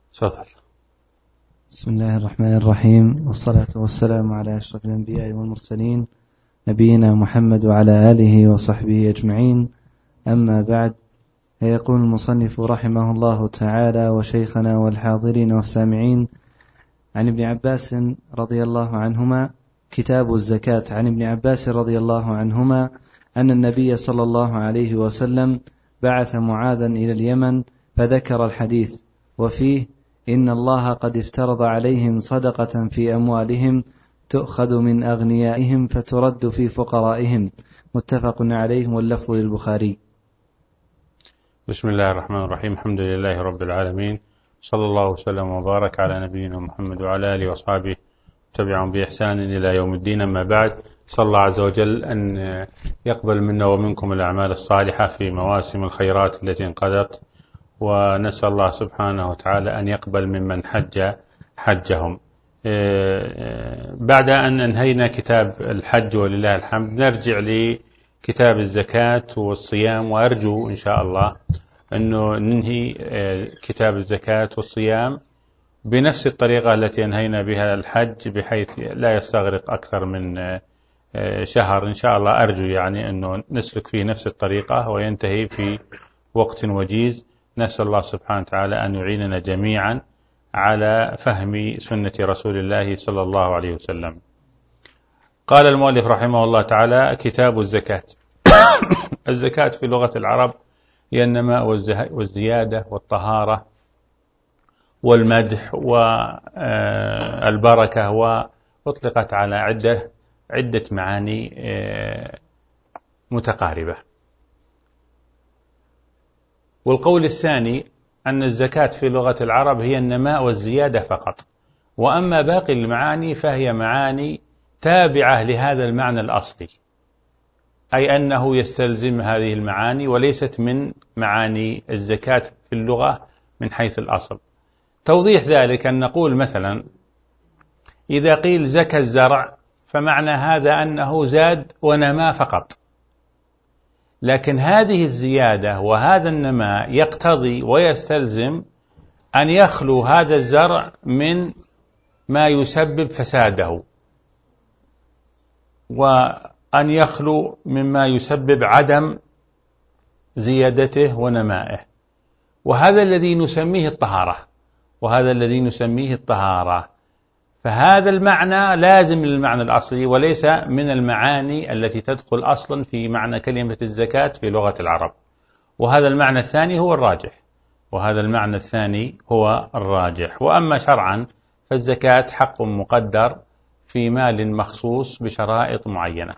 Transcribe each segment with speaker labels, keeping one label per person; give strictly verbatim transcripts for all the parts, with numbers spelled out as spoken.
Speaker 1: تفضل.
Speaker 2: بسم الله الرحمن الرحيم، والصلاة والسلام على أشرف الأنبياء والمرسلين نبينا محمد وعلى آله وصحبه أجمعين، أما بعد. يقول المصنف رحمه الله تعالى: وشيخنا والحاضرين والسامعين، عن ابن عباس رضي الله عنهما كتاب الزكاة. عن ابن عباس رضي الله عنهما أن النبي صلى الله عليه وسلم بعث معاذا إلى اليمن فذكر الحديث، وفيه: إن الله قد افترض عليهم صدقة في أموالهم تؤخذ من أغنيائهم فترد في فقرائهم. متفق عليه، واللفظ للبخاري.
Speaker 1: بسم الله الرحمن الرحيم. الحمد لله رب العالمين، صلى الله وسلم وبارك على نبينا محمد وعلى آله وأصحابه تبعهم بإحسان إلى يوم الدين. أما بعد، صلى الله عز وجل أن يقبل منا ومنكم الأعمال الصالحة في مواسم الخيرات التي انقضت، ونسأل الله سبحانه وتعالى أن يقبل ممن حج حجهم. بعد أن أنهينا كتاب الحج ولله الحمد، نرجع لكتاب الزكاة والصيام، وأرجو إن شاء الله أنه ننهي كتاب الزكاة والصيام بنفس الطريقة التي أنهينا بها الحج، بحيث لا يستغرق أكثر من شهر إن شاء الله. أرجو يعني أنه نسلك فيه نفس الطريقة وينتهي في وقت وجيز. نسأل الله سبحانه وتعالى أن يعيننا جميعا على فهم سنة رسول الله صلى الله عليه وسلم. قال المؤلف رحمه الله تعالى: كتاب الزكاة. الزكاة في لغة العرب هي النماء والزيادة والطهارة والمدح والبركة، وأطلقت على عدة عدة معاني متقاربة. والقول الثاني أن الزكاة في لغة العرب هي النماء والزيادة فقط، وأما باقي المعاني فهي معاني تابعة لهذا المعنى الأصلي، أي أنه يستلزم هذه المعاني وليست من معاني الزكاة في اللغة من حيث الأصل. توضيح ذلك أن نقول مثلا: إذا قيل زكى الزرع فمعنى هذا أنه زاد ونما فقط، لكن هذه الزيادة وهذا النماء يقتضي ويستلزم أن يخلو هذا الزرع من ما يسبب فساده، وأن يخلو مما يسبب عدم زيادته ونمائه، وهذا الذي نسميه الطهارة وهذا الذي نسميه الطهارة فهذا المعنى لازم للمعنى الأصلي، وليس من المعاني التي تدخل أصلا في معنى كلمة الزكاة في لغة العرب. وهذا المعنى الثاني هو الراجح وهذا المعنى الثاني هو الراجح وأما شرعا فالزكاة حق مقدر في مال مخصوص بشرائط معينة.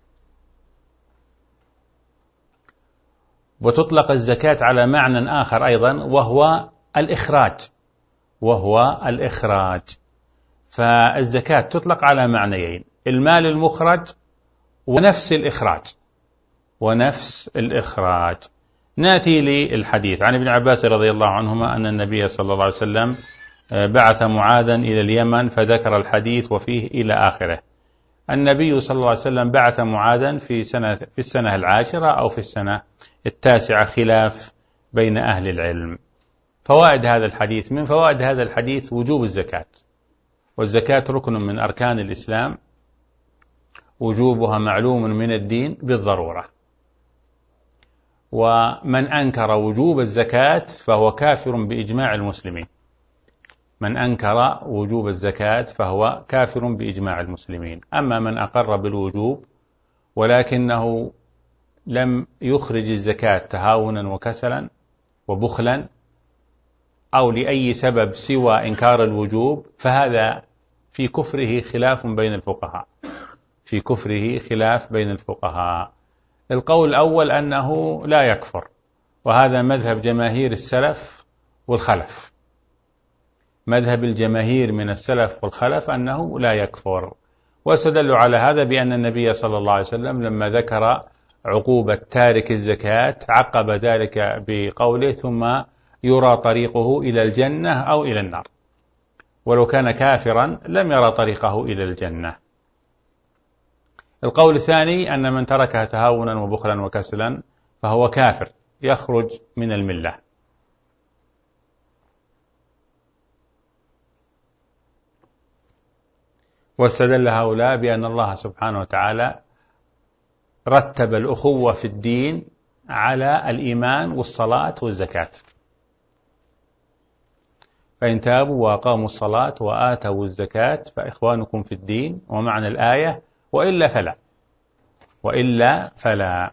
Speaker 1: وتطلق الزكاة على معنى آخر أيضا، وهو الإخراج وهو الإخراج فالزكاة تطلق على معنيين: المال المخرج ونفس الإخراج ونفس الإخراج. نأتي للحديث. عن ابن عباس رضي الله عنهما أن النبي صلى الله عليه وسلم بعث معاذا إلى اليمن فذكر الحديث وفيه إلى آخره. النبي صلى الله عليه وسلم بعث معاذا في سنة في السنة العاشرة أو في السنة التاسعة، خلاف بين أهل العلم. فوائد هذا الحديث: من فوائد هذا الحديث وجوب الزكاة، والزكاة ركن من أركان الإسلام، وجوبها معلوم من الدين بالضرورة، ومن أنكر وجوب الزكاة فهو كافر بإجماع المسلمين. من أنكر وجوب الزكاة فهو كافر بإجماع المسلمين. أما من أقر بالوجوب ولكنه لم يخرج الزكاة تهاونا وكسلا وبخلا أو لأي سبب سوى إنكار الوجوب، فهذا في كفره خلاف بين الفقهاء في كفره خلاف بين الفقهاء. القول الأول أنه لا يكفر، وهذا مذهب جماهير السلف والخلف. مذهب الجماهير من السلف والخلف أنه لا يكفر، واستدلوا على هذا بأن النبي صلى الله عليه وسلم لما ذكر عقوبة تارك الزكاة عقب ذلك بقوله: ثم يرى طريقه إلى الجنة أو إلى النار. ولو كان كافرا لم يرى طريقه إلى الجنة. القول الثاني أن من تركها تهاونا وبخلا وكسلا فهو كافر يخرج من الملة. واستدل هؤلاء بأن الله سبحانه وتعالى رتب الأخوة في الدين على الإيمان والصلاة والزكاة، فإن تابوا وأقاموا الصلاة وآتوا الزكاة فإخوانكم في الدين، ومعنى الآية وإلا فلا وإلا فلا.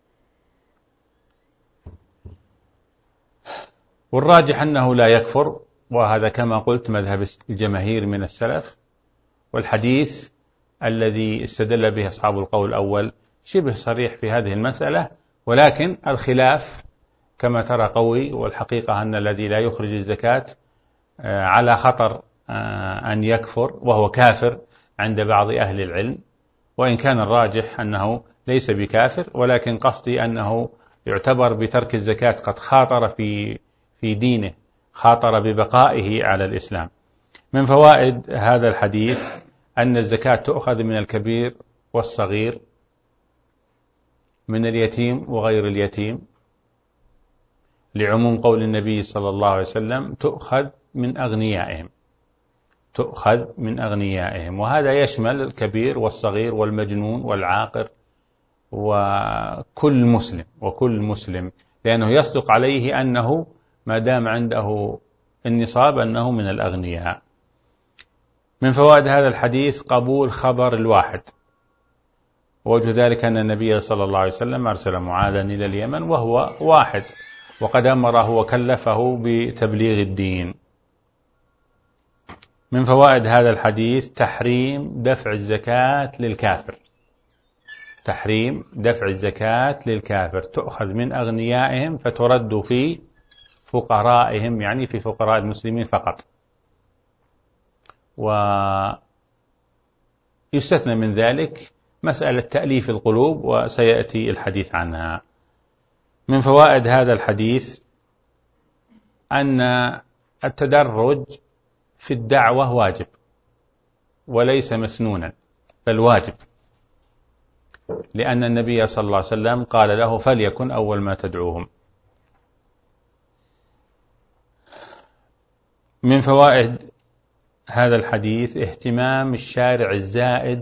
Speaker 1: والراجح أنه لا يكفر، وهذا كما قلت مذهب الجماهير من السلف، والحديث الذي استدل به أصحاب القول الأول شبه صريح في هذه المسألة، ولكن الخلاف كما ترى قوي، والحقيقة أن الذي لا يخرج الزكاة على خطر أن يكفر وهو كافر عند بعض أهل العلم، وإن كان الراجح أنه ليس بكافر، ولكن قصدي أنه يعتبر بترك الزكاة قد خاطر في في دينه، خاطر ببقائه على الإسلام. من فوائد هذا الحديث أن الزكاة تؤخذ من الكبير والصغير، من اليتيم وغير اليتيم، لعموم قول النبي صلى الله عليه وسلم تؤخذ من أغنيائهم تؤخذ من أغنيائهم وهذا يشمل الكبير والصغير والمجنون والعاقر وكل مسلم وكل مسلم، لأنه يصدق عليه أنه ما دام عنده النصاب أنه من الأغنياء. من فوائد هذا الحديث قبول خبر الواحد، ووجه ذلك أن النبي صلى الله عليه وسلم أرسل معاذا إلى اليمن وهو واحد، وقد أمره وكلفه بتبليغ الدين. من فوائد هذا الحديث تحريم دفع الزكاة للكافر تحريم دفع الزكاة للكافر تؤخذ من أغنيائهم فترد في فقرائهم، يعني في فقراء المسلمين فقط، ويستثنى من ذلك مسألة تأليف القلوب وسيأتي الحديث عنها. من فوائد هذا الحديث أن التدرج في الدعوة واجب وليس مسنونا، بل واجب، لأن النبي صلى الله عليه وسلم قال له فليكن أول ما تدعوهم. من فوائد هذا الحديث اهتمام الشارع الزائد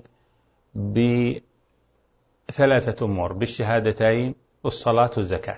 Speaker 1: بثلاثة أمور: بالشهادتين والصلاة والزكاة،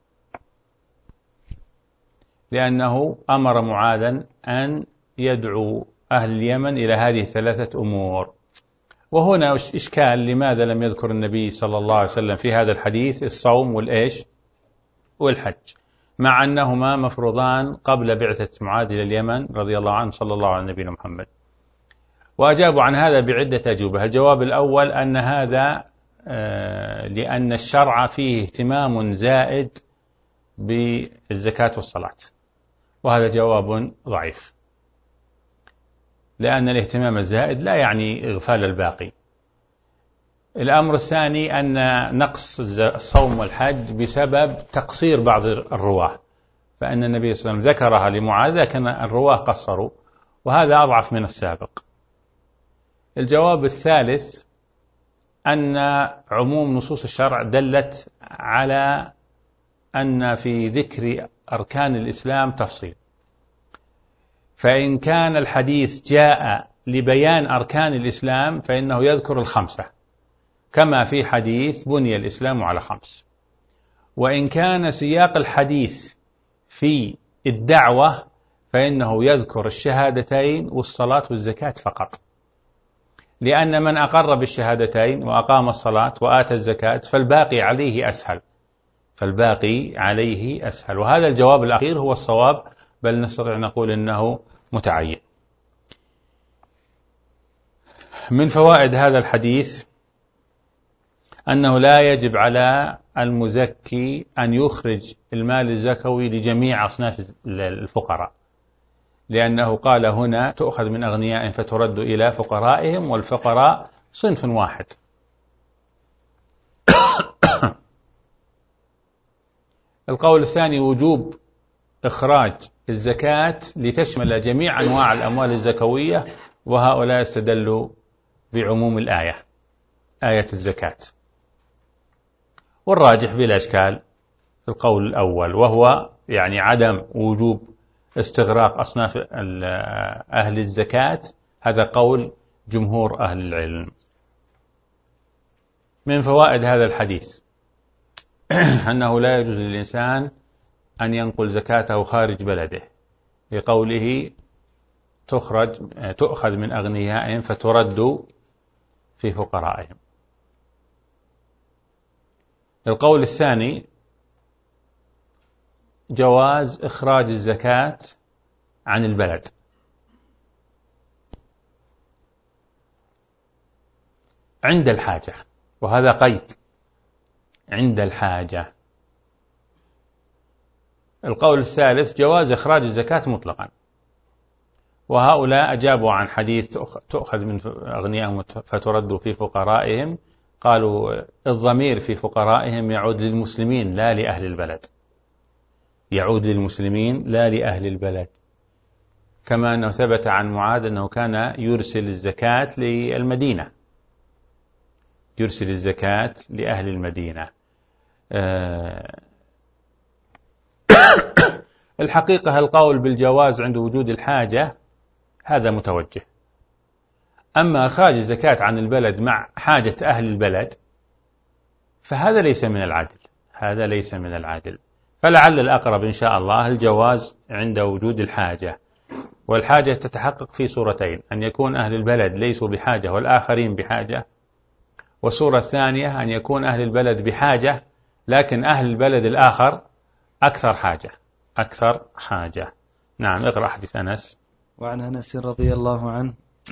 Speaker 1: لأنه أمر معاذا أن يدعو أهل اليمن إلى هذه الثلاثة أمور. وهنا إشكال، لماذا لم يذكر النبي صلى الله عليه وسلم في هذا الحديث الصوم والإيش والحج، مع أنهما مفروضان قبل بعثة معاذ إلى اليمن رضي الله عنه صلى الله على نبينا محمد؟ وأجابوا عن هذا بعدة أجوبة. الجواب الأول أن هذا لأن الشرع فيه اهتمام زائد بالزكاة والصلاة، وهذا جواب ضعيف، لأن الاهتمام الزائد لا يعني إغفال الباقي. الأمر الثاني أن نقص الصوم والحج بسبب تقصير بعض الرواه، فأن النبي صلى الله عليه وسلم ذكرها لمعاذ لكن الرواه قصروا، وهذا أضعف من السابق. الجواب الثالث أن عموم نصوص الشرع دلت على أن في ذكر أركان الإسلام تفصيل، فإن كان الحديث جاء لبيان أركان الإسلام فإنه يذكر الخمسة، كما في حديث بني الإسلام على خمس. وإن كان سياق الحديث في الدعوة فإنه يذكر الشهادتين والصلاة والزكاة فقط، لأن من أقر بالشهادتين وأقام الصلاة وآتى الزكاة فالباقي عليه أسهل فالباقي عليه أسهل وهذا الجواب الأخير هو الصواب، بل نستطيع نقول إنه متعين. من فوائد هذا الحديث أنه لا يجب على المزكي أن يخرج المال الزكوي لجميع أصناف الفقراء، لأنه قال هنا تؤخذ من أغنيائهم فترد إلى فقرائهم، والفقراء صنف واحد. القول الثاني وجوب إخراج الزكاة لتشمل جميع أنواع الأموال الزكوية، وهؤلاء استدلوا بعموم الآية آية الزكاة. والراجح بلا إشكال القول الأول، وهو يعني عدم وجوب استغراق أصناف أهل الزكاة، هذا قول جمهور أهل العلم. من فوائد هذا الحديث أنه لا يجوز للإنسان أن ينقل زكاته خارج بلده، لقوله تخرج تؤخذ من أغنيائهم فترد في فقرائهم. القول الثاني جواز إخراج الزكاة عن البلد، عند الحاجة، وهذا قيد، عند الحاجة. القول الثالث جواز إخراج الزكاة مطلقا، وهؤلاء أجابوا عن حديث تؤخذ من أغنيائهم فترد في فقرائهم، قالوا الضمير في فقرائهم يعود للمسلمين لا لأهل البلد، يعود للمسلمين لا لأهل البلد، كما أنه ثبت عن معاذ أنه كان يرسل الزكاة للمدينة، يرسل الزكاة لأهل المدينة. أه الحقيقة القول بالجواز عند وجود الحاجة هذا متوجه، أما إخراج الزكاة عن البلد مع حاجة أهل البلد فهذا ليس من العدل، هذا ليس من العدل. فلعل الأقرب إن شاء الله الجواز عند وجود الحاجة، والحاجة تتحقق في صورتين: أن يكون أهل البلد ليسوا بحاجة والآخرين بحاجة، والصورة الثانية أن يكون أهل البلد بحاجة لكن أهل البلد الآخر أكثر حاجة، أكثر حاجة. نعم، اقرأ حديث أنس.
Speaker 2: وعن أنس رضي الله عنه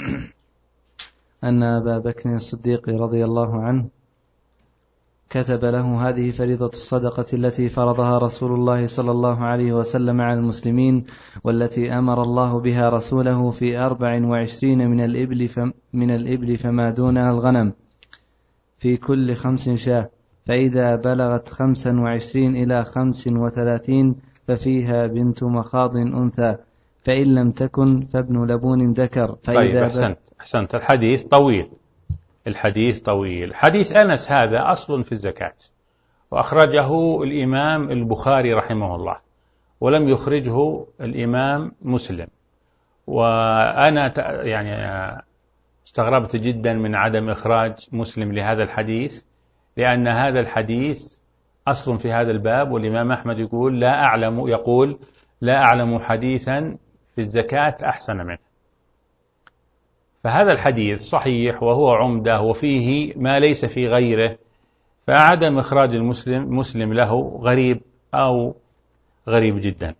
Speaker 2: أن أبا بكر الصديق رضي الله عنه كتب له هذه فريضة الصدقة التي فرضها رسول الله صلى الله عليه وسلم على المسلمين، والتي أمر الله بها رسوله في أربع وعشرين من الإبل, فم من الإبل فما دونها الغنم، في كل خمس شاة، فإذا بلغت خمسا وعشرين إلى خمس وثلاثين ففيها بنت مخاض أنثى، فإن لم تكن فابن لبون ذكر. فإذا
Speaker 1: طيب أحسنت, أحسنت. الحديث طويل، الحديث طويل. حديث أنس هذا أصل في الزكاة، وأخرجه الإمام البخاري رحمه الله، ولم يخرجه الإمام مسلم. وأنا يعني استغربت جدا من عدم إخراج مسلم لهذا الحديث، لأن هذا الحديث أصل في هذا الباب، والإمام أحمد يقول لا أعلم يقول لا أعلم حديثا في الزكاة أحسن منه. فهذا الحديث صحيح وهو عمدة وفيه ما ليس في غيره، فعدم إخراج المسلم مسلم له غريب أو غريب جدا.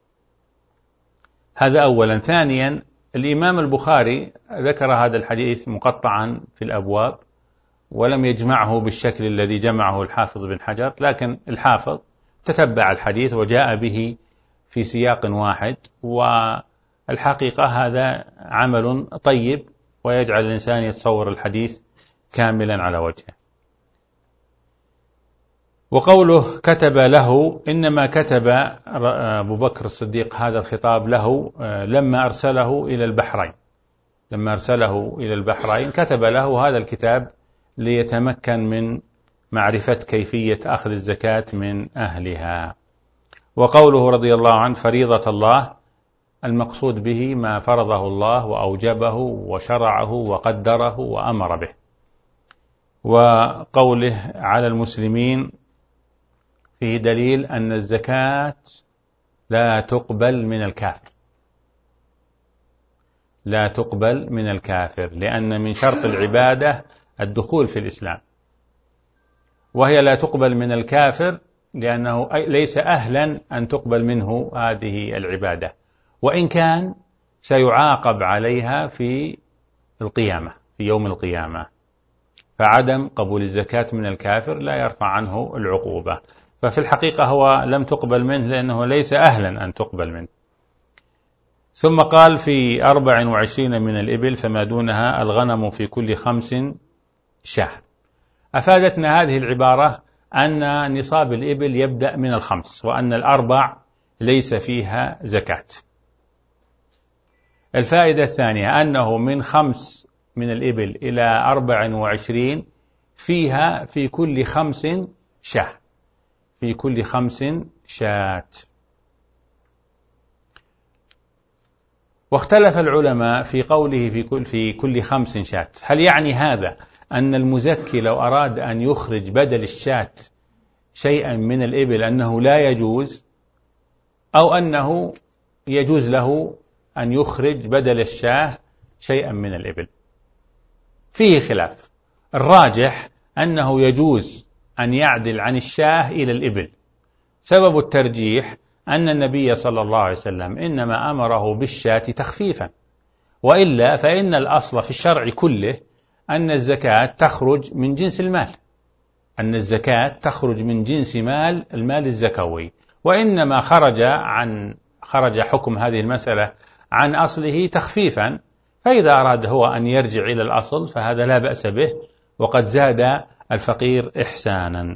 Speaker 1: هذا أولا. ثانيا، الإمام البخاري ذكر هذا الحديث مقطعا في الأبواب، ولم يجمعه بالشكل الذي جمعه الحافظ بن حجر، لكن الحافظ تتبع الحديث وجاء به في سياق واحد، والحقيقة هذا عمل طيب ويجعل الإنسان يتصور الحديث كاملا على وجهه. وقوله كتب له، إنما كتب أبو بكر الصديق هذا الخطاب له لما أرسله إلى البحرين، لما أرسله إلى البحرين كتب له هذا الكتاب ليتمكن من معرفة كيفية أخذ الزكاة من أهلها. وقوله رضي الله عنه فريضة الله، المقصود به ما فرضه الله وأوجبه وشرعه وقدره وأمر به. وقوله على المسلمين فيه دليل أن الزكاة لا تقبل من الكافر، لا تقبل من الكافر، لأن من شرط العبادة الدخول في الإسلام، وهي لا تقبل من الكافر لأنه ليس أهلا أن تقبل منه هذه العبادة، وإن كان سيعاقب عليها في القيامة، في يوم القيامة. فعدم قبول الزكاة من الكافر لا يرفع عنه العقوبة، ففي الحقيقة هو لم تقبل منه لأنه ليس أهلا أن تقبل منه. ثم قال في أربع وعشرين من الإبل فما دونها الغنم في كل خمس شهر. أفادتنا هذه العبارة أن نصاب الإبل يبدأ من الخمس، وأن الأربع ليس فيها زكاة. الفائدة الثانية أنه من خمس من الإبل إلى أربع وعشرين فيها في كل خمس شاة، في كل خمس شاة. واختلف العلماء في قوله في كل, في كل خمس شاة، هل يعني هذا أن المزكي لو أراد أن يخرج بدل الشاة شيئا من الإبل أنه لا يجوز، أو أنه يجوز له أن يخرج بدل الشاة شيئا من الإبل؟ فيه خلاف. الراجح أنه يجوز أن يعدل عن الشاة إلى الإبل. سبب الترجيح أن النبي صلى الله عليه وسلم إنما أمره بالشاة تخفيفا، وإلا فإن الأصل في الشرع كله أن الزكاة تخرج من جنس المال، أن الزكاة تخرج من جنس مال المال الزكوي، وإنما خرج عن خرج حكم هذه المسألة عن أصله تخفيفا، فإذا أراد هو أن يرجع إلى الأصل فهذا لا بأس به، وقد زاد الفقير إحسانا.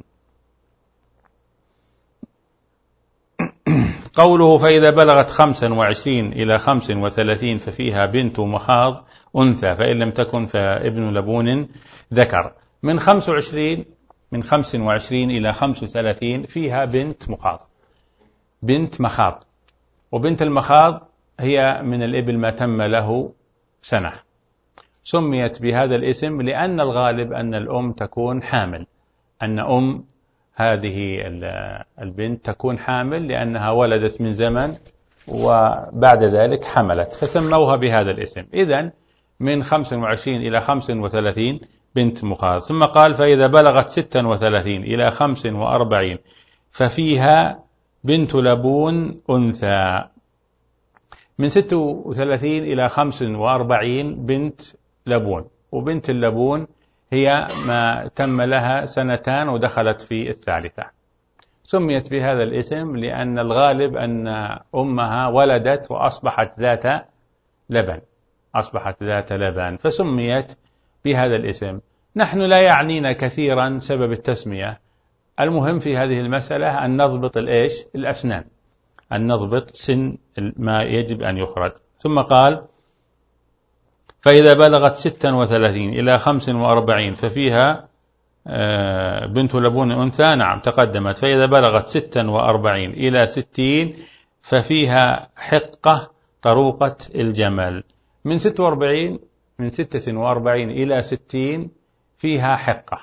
Speaker 1: قوله فإذا بلغت خمسا وعشرين إلى خمس وثلاثين ففيها بنت مخاض أنثى، فإن لم تكن فابن لبون ذكر. من خمس وعشرين من خمس وعشرين إلى خمس وثلاثين فيها بنت مخاض، بنت مخاض، وبنت المخاض هي من الإبل ما تم له سنة. سميت بهذا الاسم لأن الغالب أن الأم تكون حامل، أن أم هذه البنت تكون حامل لأنها ولدت من زمن وبعد ذلك حملت، فسموها بهذا الاسم. إذن من خمس وعشرين إلى خمس وثلاثين بنت مخاض. ثم قال فإذا بلغت ست وثلاثين إلى خمس وأربعين ففيها بنت لبون أنثى. من ست وثلاثين إلى خمس وأربعين بنت لبون، وبنت اللبون هي ما تم لها سنتان ودخلت في الثالثة. سميت بهذا الاسم لأن الغالب أن أمها ولدت وأصبحت ذات لبن، أصبحت ذات لبن فسميت بهذا الاسم. نحن لا يعنينا كثيرا سبب التسمية، المهم في هذه المسألة أن نضبط الإيش؟ الأسنان، أن نضبط سن ما يجب أن يخرج. ثم قال فإذا بلغت ستا وثلاثين إلى خمس وأربعين ففيها بنت لبون أنثى، نعم تقدمت. فإذا بلغت ستا وأربعين إلى ستين ففيها حقة طروقة الجمل. من ستة وأربعين من ستة وأربعين إلى ستين فيها حقة،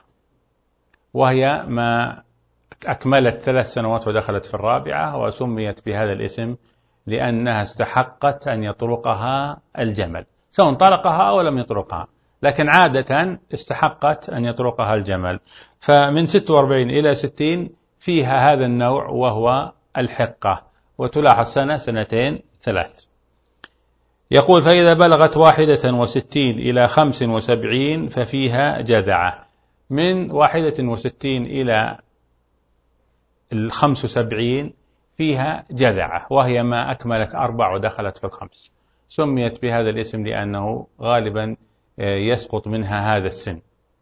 Speaker 1: وهي ما أكملت ثلاث سنوات ودخلت في الرابعة، وسميت بهذا الاسم لأنها استحقت أن يطرقها الجمل، سواء طرقها أو لم يطرقها، لكن عادة استحقت أن يطرقها الجمل. فمن ستة وأربعين إلى ستين فيها هذا النوع وهو الحقة، وتلاحظ سنة سنتين ثلاث. يقول فإذا بلغت واحدة وستين إلى خمس وسبعين ففيها جذعة. من واحدة وستين إلى الخمس وسبعين فيها جذعة، وهي ما أكملت أربع ودخلت في الخمس. سميت بهذا الاسم لأنه غالبا يسقط منها هذا السن،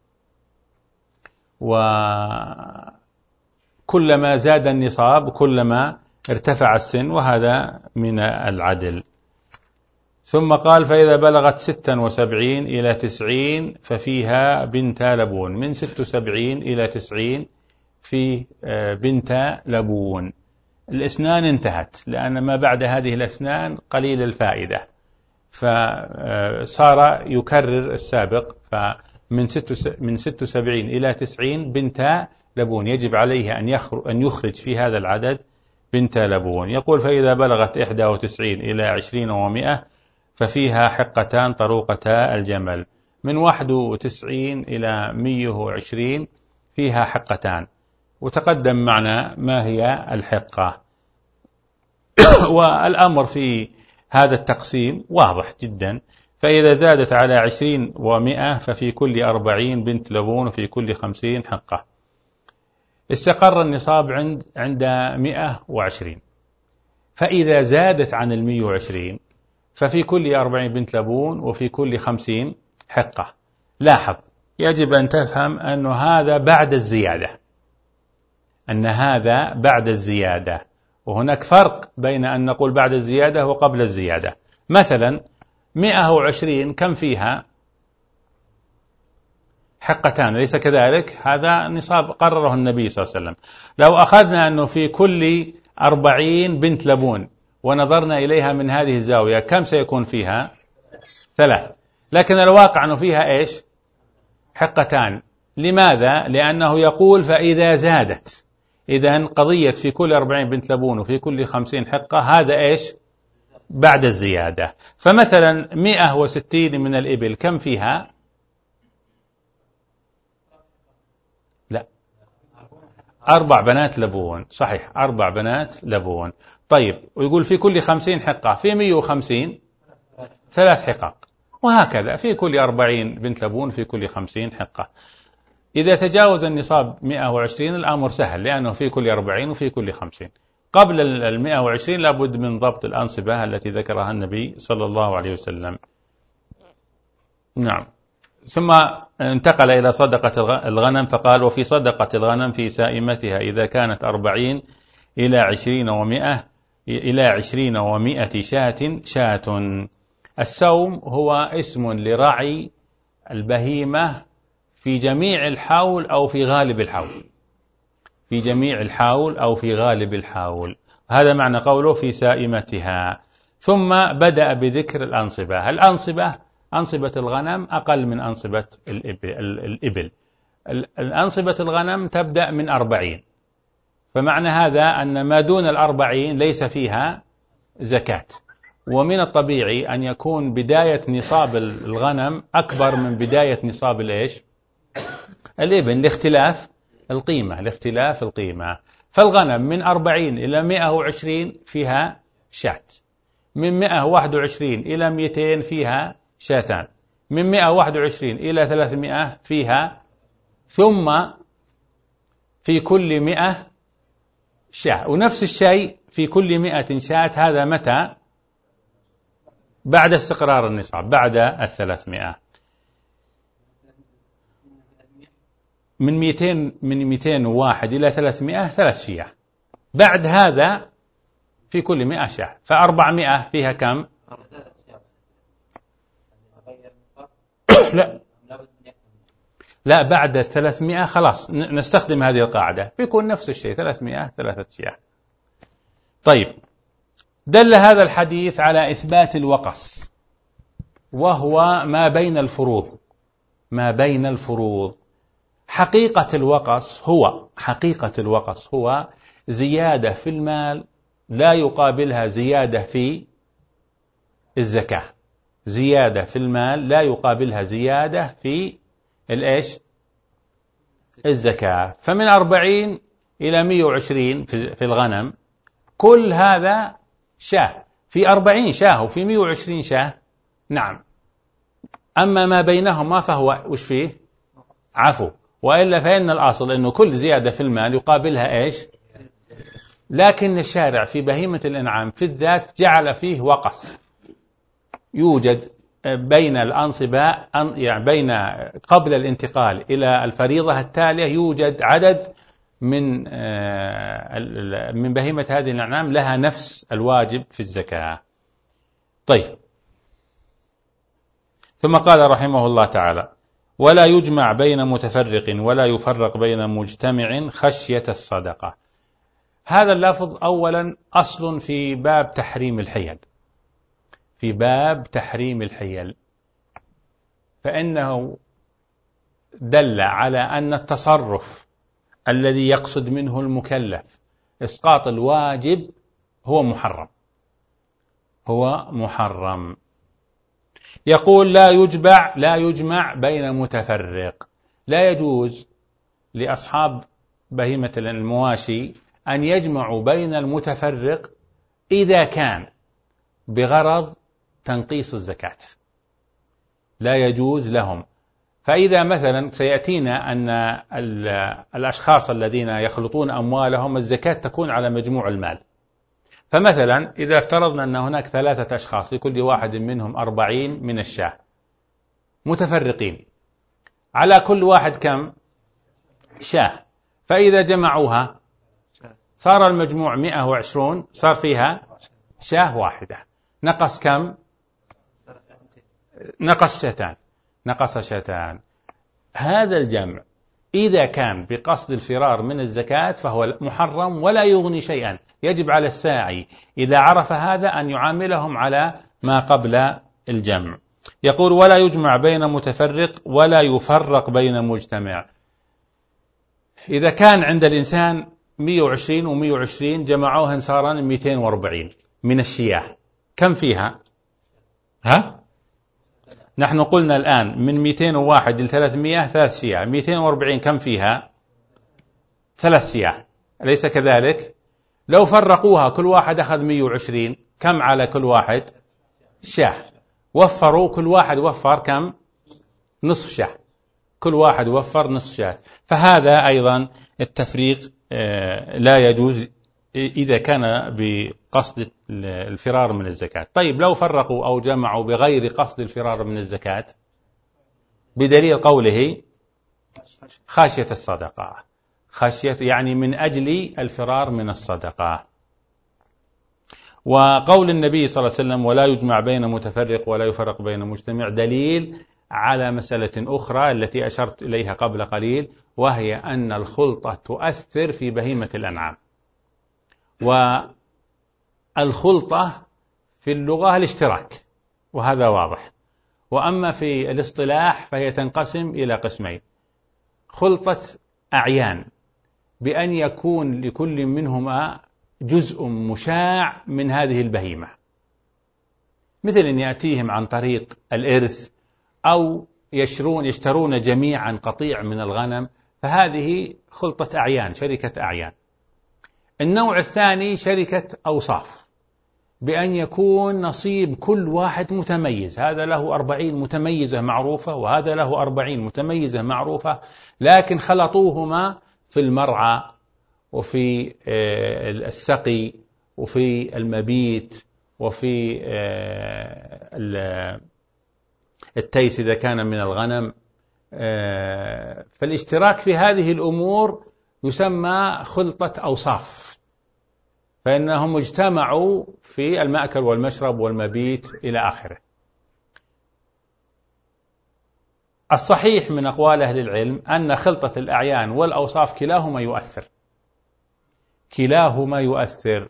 Speaker 1: وكلما زاد النصاب كلما ارتفع السن، وهذا من العدل. ثم قال فإذا بلغت ستا وسبعين إلى تسعين ففيها بنت لبون. من ست وسبعين إلى تسعين في بنت لبون. الأسنان انتهت، لأن ما بعد هذه الأسنان قليل الفائدة، فصار يكرر السابق. فمن من ست وسبعين إلى تسعين بنت لبون، يجب عليه أن يخرج في هذا العدد بنت لبون. يقول فإذا بلغت إحدى وتسعين إلى عشرين ومئة ففيها حقتان طروقتا الجمل. من واحد وتسعين إلى مئة وعشرين فيها حقتان، وتقدم معنا ما هي الحقة. والأمر في هذا التقسيم واضح جدا. فإذا زادت على عشرين ومئة ففي كل أربعين بنت لبون وفي كل خمسين حقة. استقر النصاب عند عند مئة وعشرين، فإذا زادت عن المئة وعشرين ففي كل أربعين بنت لبون وفي كل خمسين حقة. لاحظ، يجب أن تفهم أن هذا بعد الزيادة، أن هذا بعد الزيادة، وهناك فرق بين أن نقول بعد الزيادة وقبل الزيادة. مثلا مئة وعشرين كم فيها؟ حقتان، ليس كذلك؟ هذا نصاب قرره النبي صلى الله عليه وسلم. لو أخذنا أنه في كل أربعين بنت لبون ونظرنا إليها من هذه الزاوية كم سيكون فيها؟ ثلاث. لكن الواقع أنه فيها إيش؟ حقتان. لماذا؟ لأنه يقول فإذا زادت، إذن قضية في كل أربعين بنت لبون وفي كل خمسين حقة، هذا إيش؟ بعد الزيادة. فمثلا مئة وستين من الإبل كم فيها؟ لا، أربع بنات لبون. صحيح، أربع بنات لبون. طيب، ويقول في كل خمسين حقة، في مئة وخمسين ثلاث حقق، وهكذا في كل أربعين بنت لبون في كل خمسين حقة. إذا تجاوز النصاب مئة وعشرين الأمر سهل، لأنه في كل أربعين وفي كل خمسين. قبل المئة وعشرين لابد من ضبط الأنصبة التي ذكرها النبي صلى الله عليه وسلم. نعم. ثم انتقل إلى صدقة الغنم فقال وفي صدقة الغنم في سائمتها إذا كانت أربعين إلى عشرين ومئة إلى عشرين ومئة شاة شاة. السوم هو اسم لرعي البهيمة في جميع الحول أو في غالب الحول، في جميع الحول أو في غالب الحول. هذا معنى قوله في سائمتها. ثم بدأ بذكر الأنصبة. الأنصبة، أنصبة الغنم أقل من أنصبة الإبل. الأنصبة الغنم تبدأ من أربعين، فمعنى هذا أن ما دون الأربعين ليس فيها زكاة. ومن الطبيعي أن يكون بداية نصاب الغنم أكبر من بداية نصاب الإيش؟ الإبل، لاختلاف القيمة، لاختلاف القيمة. فالغنم من أربعين إلى مئة وعشرين فيها شاة، من مئة وواحد وعشرين إلى مئتين فيها شاتان، من مئة وواحد وعشرين إلى ثلاثمائة فيها، ثم في كل مئة شاة. ونفس الشيء في كل مئة شاة. هذا متى؟ بعد استقرار النصاب، بعد الثلاثمائة. من مئتين من مئتين وواحد إلى ثلاثمائة ثلاث شياه. بعد هذا في كل مئة شاه. فأربعمائة فيها كم؟ لا لا، بعد الثلاثمائة خلاص نستخدم هذه القاعدة، بيكون نفس الشيء، ثلاثمائة ثلاثة شياه. طيب، دل هذا الحديث على إثبات الوقص، وهو ما بين الفروض، ما بين الفروض. حقيقة الوقص هو حقيقة الوقص هو زيادة في المال لا يقابلها زيادة في الزكاة، زيادة في المال لا يقابلها زيادة في الإيش؟ الزكاة. فمن أربعين إلى مئة وعشرين في الغنم كل هذا شاه، في أربعين شاه وفي مئة وعشرين شاه. نعم. أما ما بينهما فهو وش فيه؟ عفو. وإلا فإن الأصل أنه كل زيادة في المال يقابلها إيش؟ لكن الشارع في بهيمة الإنعام في الذات جعل فيه وقص، يوجد بين الأنصبة، يعني بين قبل الانتقال إلى الفريضة التالية يوجد عدد من من بهيمة هذه الأنعام لها نفس الواجب في الزكاة. طيب، ثم قال رحمه الله تعالى ولا يجمع بين متفرق ولا يفرق بين مجتمع خشية الصدقة. هذا اللفظ أولا أصل في باب تحريم الحيل، في باب تحريم الحيل، فإنه دل على أن التصرف الذي يقصد منه المكلف إسقاط الواجب هو محرم، هو محرم. يقول لا يجمع لا يجمع بين متفرق. لا يجوز لأصحاب بهيمة المواشي أن يجمعوا بين المتفرق إذا كان بغرض تنقيص الزكاة، لا يجوز لهم. فإذا مثلا سيأتينا أن الأشخاص الذين يخلطون أموالهم الزكاة تكون على مجموع المال، فمثلا إذا افترضنا أن هناك ثلاثة أشخاص لكل واحد منهم أربعين من الشاة متفرقين، على كل واحد كم؟ شاة. فإذا جمعوها صار المجموع مئة وعشرون، صار فيها شاة واحدة، نقص كم؟ نقص شاتان، نقص شاتان. هذا الجمع إذا كان بقصد الفرار من الزكاة فهو محرم ولا يغني شيئا، يجب على الساعي إذا عرف هذا أن يعاملهم على ما قبل الجمع. يقول ولا يجمع بين متفرق ولا يفرق بين مجتمع. إذا كان عند الإنسان مئة وعشرين ومئة وعشرين جمعوها صارا مئتين وأربعين من الشياه، كم فيها؟ ها؟ نحن قلنا الآن من مئتين وواحد إلى ثلاثمئة ثلاث شياه، مئتين وأربعين كم فيها؟ ثلاث شياه، أليس كذلك؟ لو فرقوها كل واحد أخذ مئة وعشرين كم على كل واحد؟ شاه. وفروا كل واحد وفر كم؟ نصف شاه، كل واحد وفر نصف شاه. فهذا أيضا التفريق لا يجوز إذا كان بقصد الفرار من الزكاة. طيب لو فرقوا أو جمعوا بغير قصد الفرار من الزكاة بدليل قوله خشية الصدقة، خشية يعني من أجل الفرار من الصدقة. وقول النبي صلى الله عليه وسلم ولا يجمع بين متفرق ولا يفرق بين مجتمع دليل على مسألة أخرى التي أشرت إليها قبل قليل، وهي أن الخلطة تؤثر في بهيمة الأنعام. والخلطة في اللغة الاشتراك وهذا واضح، وأما في الاصطلاح فهي تنقسم إلى قسمين: خلطة أعيان بأن يكون لكل منهما جزء مشاع من هذه البهيمة، مثل أن يأتيهم عن طريق الإرث أو يشترون يشترون جميعا قطيع من الغنم، فهذه خلطة أعيان، شركة أعيان. النوع الثاني شركة أوصاف، بأن يكون نصيب كل واحد متميز، هذا له أربعين متميزة معروفة وهذا له أربعين متميزة معروفة، لكن خلطوهما في المرعى وفي السقي وفي المبيت وفي التيس إذا كان من الغنم. فالاشتراك في هذه الأمور يسمى خلطة أوصاف، فإنهم اجتمعوا في المأكل والمشرب والمبيت إلى آخره. الصحيح من أقوال أهل العلم أن خلطة الأعيان والأوصاف كلاهما يؤثر، كلاهما يؤثر،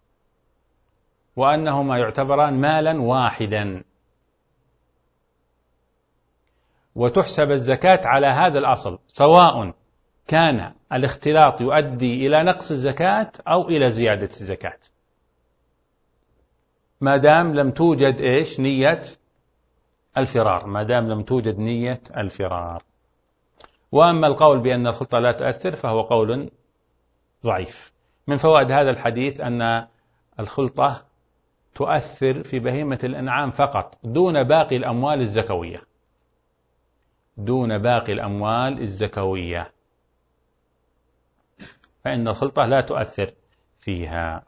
Speaker 1: وأنهما يعتبران مالا واحدا، وتحسب الزكاة على هذا الأصل، سواء كان الاختلاط يؤدي إلى نقص الزكاة أو إلى زيادة الزكاة، ما دام لم توجد إيش نية الفرار، ما دام لم توجد نية الفرار. وأما القول بأن الخلطة لا تؤثر فهو قول ضعيف. من فوائد هذا الحديث أن الخلطة تؤثر في بهيمة الأنعام فقط دون باقي الأموال الزكوية، دون باقي الأموال الزكوية، فإن الخلطة لا تؤثر فيها.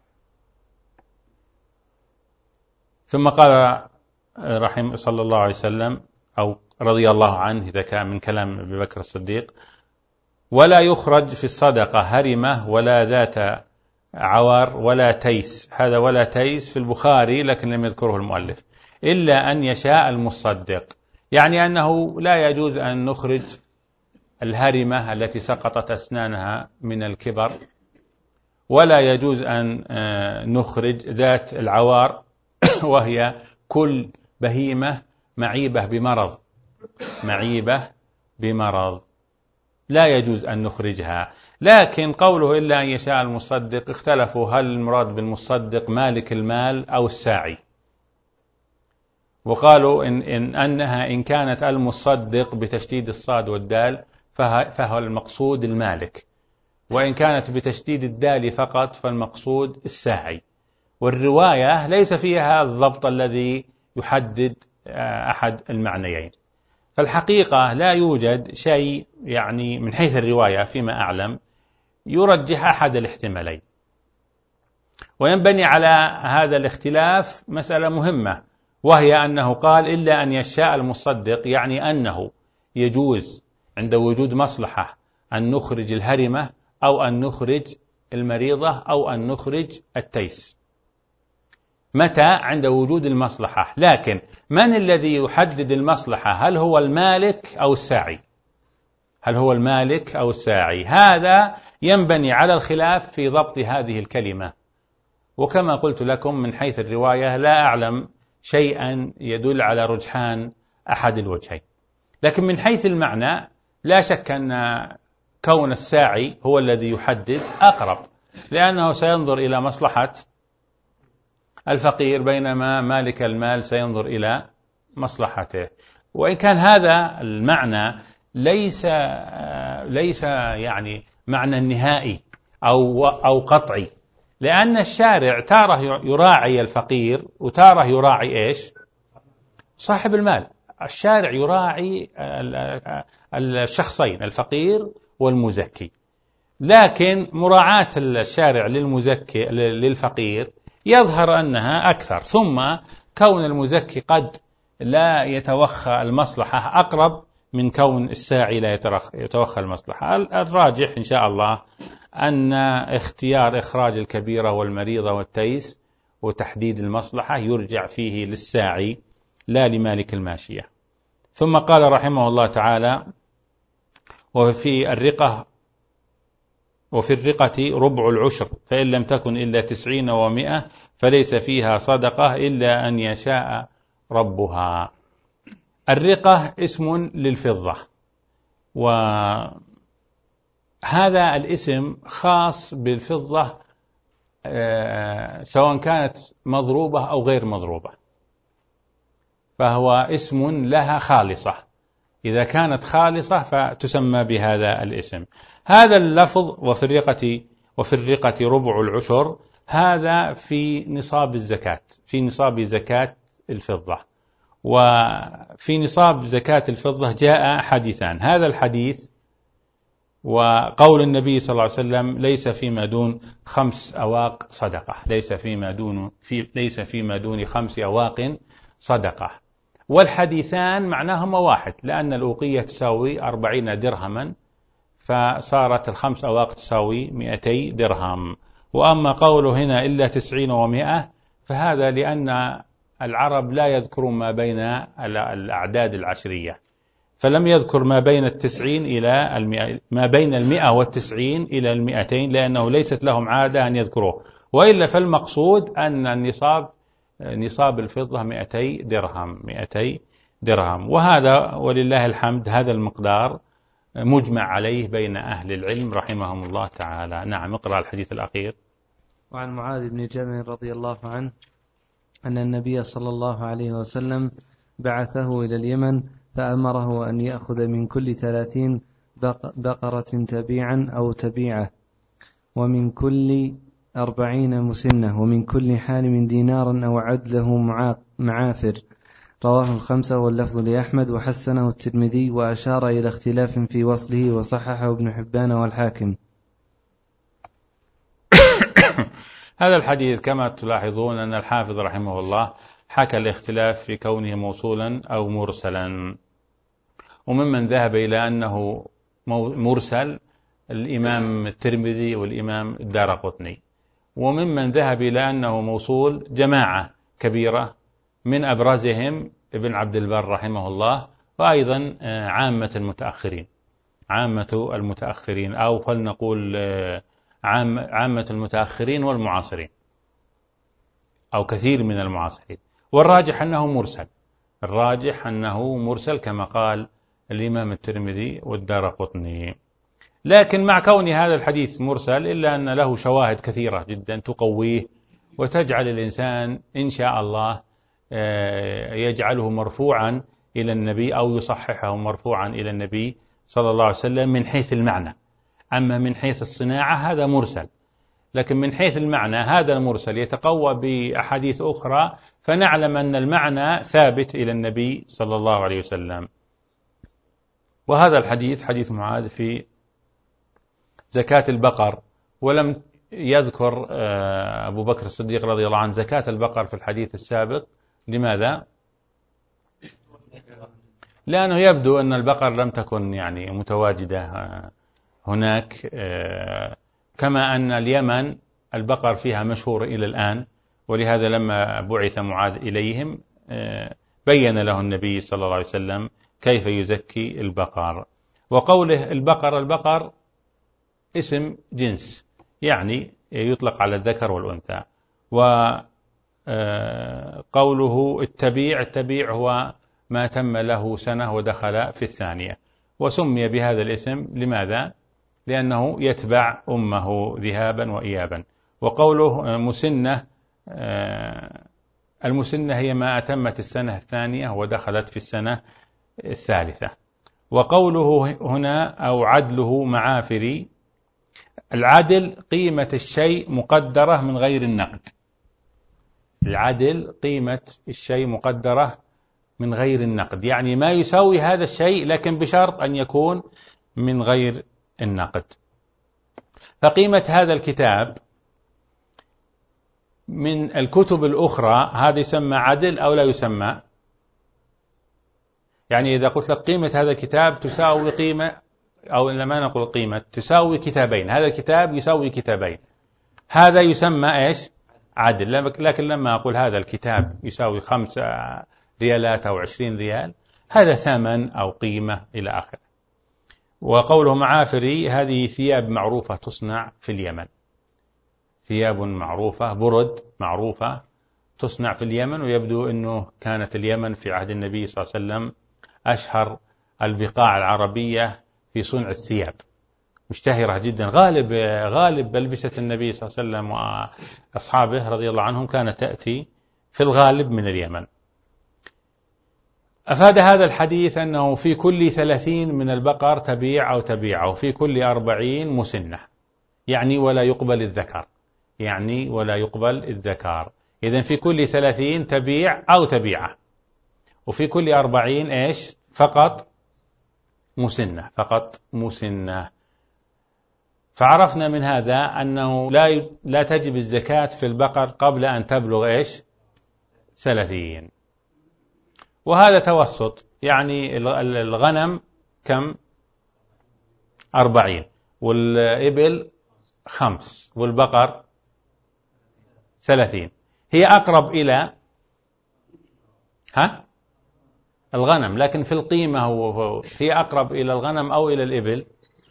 Speaker 1: ثم قال رحمه صلى الله عليه وسلم أو رضي الله عنه إذا كان من كلام أبي بكر الصديق: ولا يخرج في الصدقة هرمة ولا ذات عوار ولا تيس. هذا ولا تيس في البخاري لكن لم يذكره المؤلف، إلا أن يشاء المصدق، يعني أنه لا يجوز أن نخرج الهرمة التي سقطت أسنانها من الكبر، ولا يجوز أن نخرج ذات العوار وهي كل بهيمة معيبة بمرض، معيبة بمرض لا يجوز أن نخرجها. لكن قوله إلا أن يشاء المصدق اختلفوا هل المراد بالمصدق مالك المال أو الساعي، وقالوا إن, إن أنها إن كانت المصدق بتشديد الصاد والدال فهو المقصود المالك، وإن كانت بتشديد الدال فقط فالمقصود الساعي. والرواية ليس فيها الضبط الذي يحدد أحد المعنيين، فالحقيقة لا يوجد شيء يعني من حيث الرواية فيما أعلم يرجح أحد الاحتمالين. وينبني على هذا الاختلاف مسألة مهمة، وهي أنه قال إلا أن يشاء المصدق، يعني أنه يجوز عند وجود مصلحة أن نخرج الهرمة أو أن نخرج المريضة أو أن نخرج التيس، متى؟ عند وجود المصلحة. لكن من الذي يحدد المصلحة؟ هل هو المالك أو الساعي؟ هل هو المالك أو الساعي؟ هذا ينبني على الخلاف في ضبط هذه الكلمة، وكما قلت لكم من حيث الرواية لا أعلم شيئا يدل على رجحان أحد الوجهين، لكن من حيث المعنى لا شك أن كون الساعي هو الذي يحدد أقرب، لأنه سينظر إلى مصلحة الفقير بينما مالك المال سينظر إلى مصلحته. وإن كان هذا المعنى ليس ليس يعني معنى نهائي أو أو قطعي، لأن الشارع تاره يراعي الفقير وتاره يراعي إيش؟ صاحب المال. الشارع يراعي الشخصين الفقير والمزكي، لكن مراعاة الشارع للمزكي للفقير يظهر أنها أكثر، ثم كون المزكي قد لا يتوخى المصلحة أقرب من كون الساعي لا يتوخى المصلحة. الراجح إن شاء الله أن اختيار إخراج الكبيرة والمريضة والتيس وتحديد المصلحة يرجع فيه للساعي لا لمالك الماشية. ثم قال رحمه الله تعالى: وفي الرقة وفي الرقة ربع العشر، فإن لم تكن إلا تسعين ومائة فليس فيها صدقة إلا أن يشاء ربها. الرقة اسم للفضة، وهذا الاسم خاص بالفضة سواء كانت مضروبة أو غير مضروبة، فهو اسم لها خالصة، إذا كانت خالصة فتسمى بهذا الاسم. هذا اللفظ وفي الرقة وفي الرقة ربع العشر هذا في نصاب الزكاة، في نصاب زكاة الفضة. وفي نصاب زكاة الفضة جاء حديثان: هذا الحديث وقول النبي صلى الله عليه وسلم: ليس فيما دون خمس أواق صدقة، ليس فيما دون في ليس فيما دون خمس أواق صدقة. والحديثان معناهما واحد، لأن الأوقية تساوي أربعين درهما، فصارت الخمس أواق تساوي مئتي درهم. وأما قوله هنا إلا تسعين ومائة فهذا لأن العرب لا يذكرون ما بين الأعداد العشرية، فلم يذكر ما بين التسعين إلى المئة، ما بين المئة والتسعين إلى المئتين، لأنه ليست لهم عادة أن يذكروه، وإلا فالمقصود أن النصاب نصاب الفضة مئتي درهم مئتي درهم. وهذا ولله الحمد هذا المقدار مجمع عليه بين أهل العلم رحمهم الله تعالى. نعم، اقرأ الحديث الأخير.
Speaker 2: وعن معاذ بن جبل رضي الله عنه أن النبي صلى الله عليه وسلم بعثه إلى اليمن فأمره أن يأخذ من كل ثلاثين بقرة تبيعا أو تبيعة، ومن كل أربعين مسنة، ومن كل حالم دينارا أو عدله معافر. رواه الخمسة واللفظ لأحمد، وحسنه الترمذي، وأشار إلى اختلاف في وصله، وصححه ابن حبان والحاكم.
Speaker 1: هذا الحديث كما تلاحظون أن الحافظ رحمه الله حكى الاختلاف في كونه موصولا أو مرسلا، وممن ذهب إلى أنه مرسل الإمام الترمذي والإمام الدارقطني، وممن ذهب إلى أنه موصول جماعة كبيرة من أبرزهم ابن عبد البر رحمه الله، وأيضا عامة المتأخرين عامة المتأخرين أو فلنقول عامة المتأخرين والمعاصرين أو كثير من المعاصرين. والراجح أنه مرسل، الراجح أنه مرسل كما قال الإمام الترمذي والدارقطني. لكن مع كون هذا الحديث مرسل إلا أن له شواهد كثيرة جدا تقويه وتجعل الإنسان إن شاء الله يجعله مرفوعا إلى النبي أو يصححه مرفوعا إلى النبي صلى الله عليه وسلم من حيث المعنى. أما من حيث الصناعة هذا مرسل، لكن من حيث المعنى هذا المرسل يتقوى بأحاديث أخرى، فنعلم أن المعنى ثابت إلى النبي صلى الله عليه وسلم. وهذا الحديث حديث معاذ في زكاة البقر، ولم يذكر أبو بكر الصديق رضي الله عنه زكاة البقر في الحديث السابق. لماذا؟ لأنه يبدو أن البقر لم تكن يعني متواجدة هناك، كما أن اليمن البقر فيها مشهور إلى الآن، ولهذا لما بعث معاذ إليهم بين له النبي صلى الله عليه وسلم كيف يزكي البقر. وقوله البقر، البقر اسم جنس يعني يطلق على الذكر والأنثى، وقوله التبيع، التبيع هو ما تم له سنة ودخل في الثانية، وسمي بهذا الاسم لماذا؟ لأنه يتبع أمه ذهابا وإيابا. وقوله مسنة، المسنة هي ما أتمت السنة الثانية ودخلت في السنة الثالثة. وقوله هنا أو عدله معافري، العدل قيمة الشيء مقدرة من غير النقد. العدل قيمة الشيء مقدرة من غير النقد، يعني ما يساوي هذا الشيء لكن بشرط أن يكون من غير النقد. فقيمة هذا الكتاب من الكتب الأخرى هذا يسمى عدل أو لا يسمى؟ يعني إذا قلت لك قيمة هذا الكتاب تساوي قيمة، أو لما نقول قيمة تساوي كتابين، هذا الكتاب يساوي كتابين، هذا يسمى إيش؟ عدل. لكن لما أقول هذا الكتاب يساوي خمسة ريالات أو عشرين ريال، هذا ثمن أو قيمة إلى آخره. وقوله معافري، هذه ثياب معروفة تصنع في اليمن، ثياب معروفة، برد معروفة تصنع في اليمن. ويبدو أنه كانت اليمن في عهد النبي صلى الله عليه وسلم أشهر البقاع العربية في صنع الثياب، مشتهرة جدا. غالب غالب ألبسة النبي صلى الله عليه وسلم وأصحابه رضي الله عنهم كانت تأتي في الغالب من اليمن. أفاد هذا الحديث أنه في كل ثلاثين من البقر تبيع أو تبيعه، وفي كل أربعين مسنة، يعني ولا يقبل الذكر، يعني ولا يقبل الذكر. إذن في كل ثلاثين تبيع أو تبيعه، وفي كل أربعين إيش؟ فقط مسنة، فقط مسنة. فعرفنا من هذا أنه لا لا تجب الزكاة في البقر قبل أن تبلغ إيش؟ ثلاثين. وهذا توسط، يعني الغنم كم؟ أربعين، والإبل خمس، والبقر ثلاثين. هي أقرب إلى ها الغنم، لكن في القيمة هو هي أقرب إلى الغنم أو إلى الإبل؟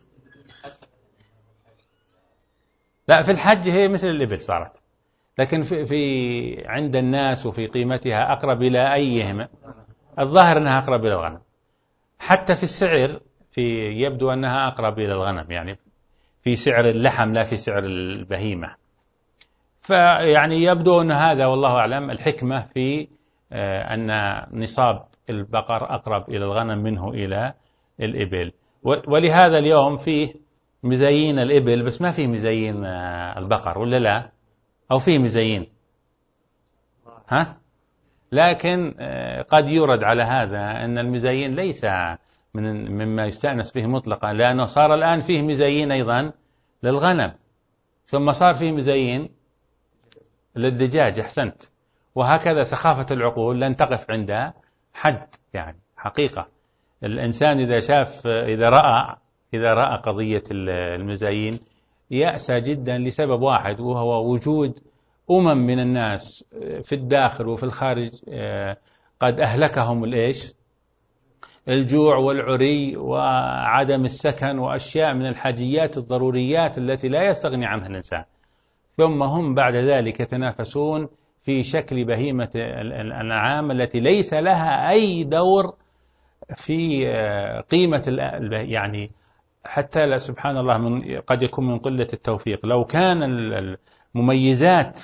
Speaker 1: لا، في الحج هي مثل الإبل صارت، لكن في, في عند الناس وفي قيمتها أقرب إلى أيهما؟ الظاهر أنها أقرب إلى الغنم. حتى في السعر في يبدو أنها أقرب إلى الغنم، يعني في سعر اللحم لا في سعر البهيمة. فيعني يبدو أن هذا والله أعلم الحكمة في أن نصاب البقر أقرب إلى الغنم منه إلى الإبل. ولهذا اليوم فيه مزايين الإبل بس ما فيه مزايين البقر، ولا لا؟ أو فيه مزايين ها؟ لكن قد يورد على هذا أن المزايين ليس من مما يستأنس به مطلقا، لأنه صار الآن فيه مزايين أيضا للغنم، ثم صار فيه مزايين للدجاج. أحسنت. وهكذا سخافة العقول لن تقف عند حد، يعني حقيقة الإنسان إذا شاف إذا رأى إذا رأى قضية المزايين يأسى جدا لسبب واحد، وهو وجود أمم من الناس في الداخل وفي الخارج قد أهلكهم الإيش؟ الجوع والعري وعدم السكن وأشياء من الحاجيات الضروريات التي لا يستغني عنها الإنسان، ثم هم بعد ذلك يتنافسون في شكل بهيمة الأنعام التي ليس لها أي دور في قيمة، يعني حتى سبحان الله من قد يكون من قلة التوفيق. لو كان المميزات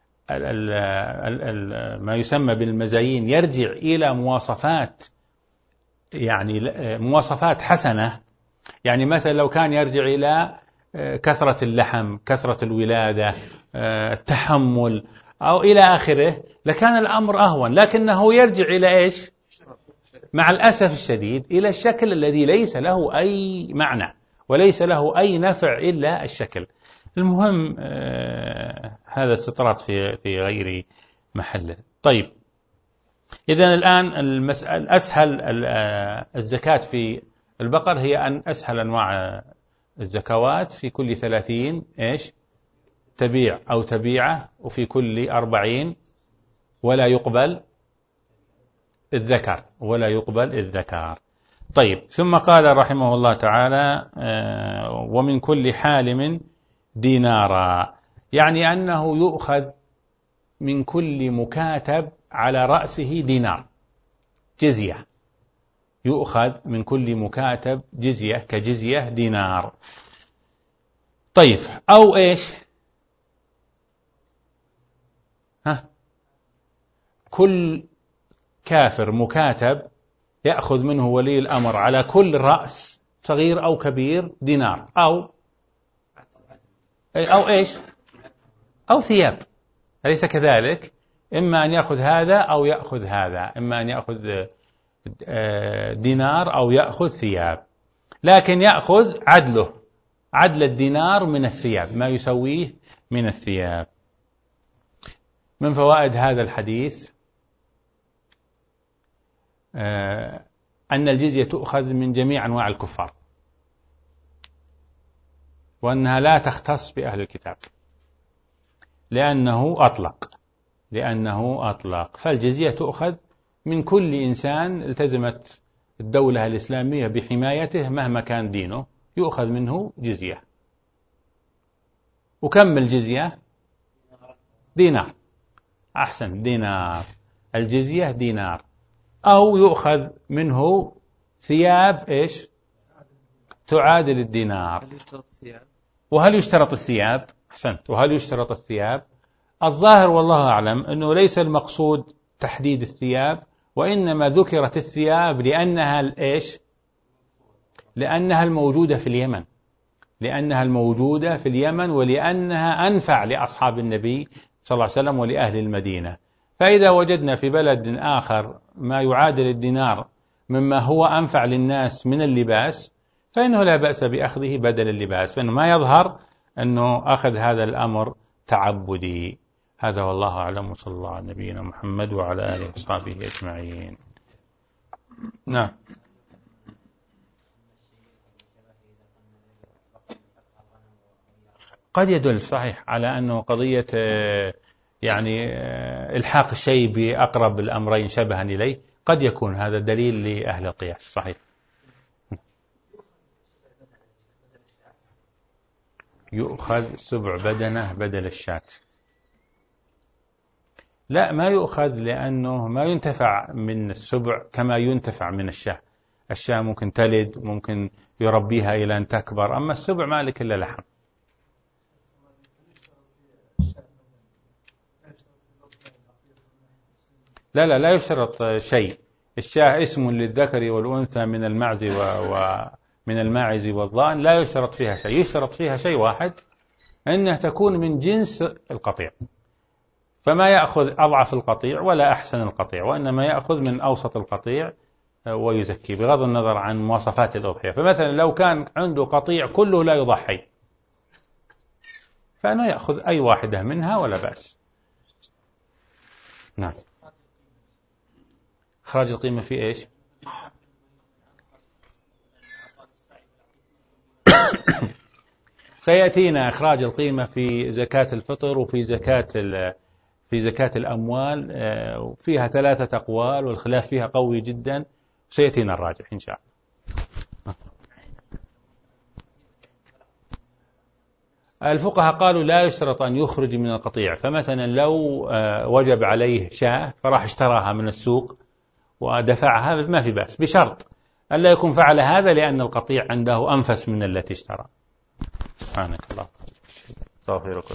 Speaker 1: ما يسمى بالمزايين يرجع إلى مواصفات، يعني مواصفات حسنة، يعني مثلا لو كان يرجع إلى كثرة اللحم، كثرة الولادة، التحمل أو إلى آخره، لكان الأمر أهون. لكنه يرجع إلى إيش؟ مع الأسف الشديد إلى الشكل الذي ليس له أي معنى وليس له أي نفع إلا الشكل. المهم آه هذا استطراد في في غير محله. طيب، إذن الآن المسألة الأسهل الزكاة في البقر هي أن أسهل أنواع الزكوات في كل ثلاثين إيش؟ تبيع أو تبيعة، وفي كل أربعين ولا يقبل الذكر، ولا يقبل الذكر. طيب، ثم قال رحمه الله تعالى آه ومن كل حالم دينارا، يعني أنه يؤخذ من كل مكاتب على رأسه دينار جزية، يؤخذ من كل مكاتب جزية كجزية دينار. طيب أو إيش؟ ها كل كافر مكاتب يأخذ منه ولي الأمر على كل رأس صغير أو كبير دينار، أو أو إيش؟ أو ثياب، أليس كذلك؟ إما أن يأخذ هذا أو يأخذ هذا، إما أن يأخذ دينار أو يأخذ ثياب، لكن يأخذ عدله، عدل الدينار من الثياب، ما يسويه من الثياب. من فوائد هذا الحديث أن الجزية تؤخذ من جميع أنواع الكفار، وأنها لا تختص بأهل الكتاب لأنه أطلق لأنه أطلق فالجزية تؤخذ من كل إنسان التزمت الدولة الإسلامية بحمايته مهما كان دينه، يؤخذ منه جزية. وكم الجزية؟ دينار، أحسن، دينار، الجزية دينار. أو يؤخذ منه ثياب إيش؟ تعادل الدينار. وهل يشترط الثياب؟ أحسنت، وهل يشترط الثياب؟ الظاهر والله أعلم أنه ليس المقصود تحديد الثياب، وإنما ذكرت الثياب لأنها إيش؟ لأنها الموجودة في اليمن، لأنها الموجودة في اليمن ولأنها أنفع لأصحاب النبي صلى الله عليه وسلم ولأهل المدينة. فإذا وجدنا في بلد آخر ما يعادل الدينار مما هو أنفع للناس من اللباس فإنه لا بأس بأخذه بدل اللباس، فإنه ما يظهر أنه أخذ هذا الأمر تعبدي. هذا والله أعلم، وصلى الله على نبينا محمد وعلى آله وصحبه أجمعين. نعم. قد يدل صحيح على أنه قضية يعني إلحاق الشيء بأقرب الأمرين شبها إليه، قد يكون هذا دليل لأهل القياس. صحيح. يؤخذ سبع بدنة بدل الشاة؟ لا، ما يؤخذ، لأنه ما ينتفع من السبع كما ينتفع من الشاة. الشاة ممكن تلد، ممكن يربيها إلى أن تكبر، أما السبع ما لك إلا لحم. لا لا لا يشترط شيء. الشاة اسم للذكر والأنثى من المعز ومن الماعز والضأن، لا يشترط فيها شيء. يشترط فيها شيء واحد، أنها تكون من جنس القطيع، فما يأخذ أضعف القطيع ولا أحسن القطيع، وإنما يأخذ من أوسط القطيع ويزكي بغض النظر عن مواصفات الأضحية. فمثلا لو كان عنده قطيع كله لا يضحي فأنا يأخذ أي واحدة منها ولا بأس. نعم. إخراج القيمة في إيش؟ سيأتينا إخراج القيمة في زكاة الفطر وفي زكاة في زكاة الأموال، وفيها ثلاثة أقوال والخلاف فيها قوي جدا، سيأتينا الراجح إن شاء الله. الفقهاء قالوا لا يشترط أن يخرج من القطيع، فمثلا لو وجب عليه شاة فراح اشتراها من السوق ودفعها ما في بأس، بشرط ألا يكون فعل هذا لأن القطيع عنده أنفس من التي اشترى. سبحانك الله. استغفرك.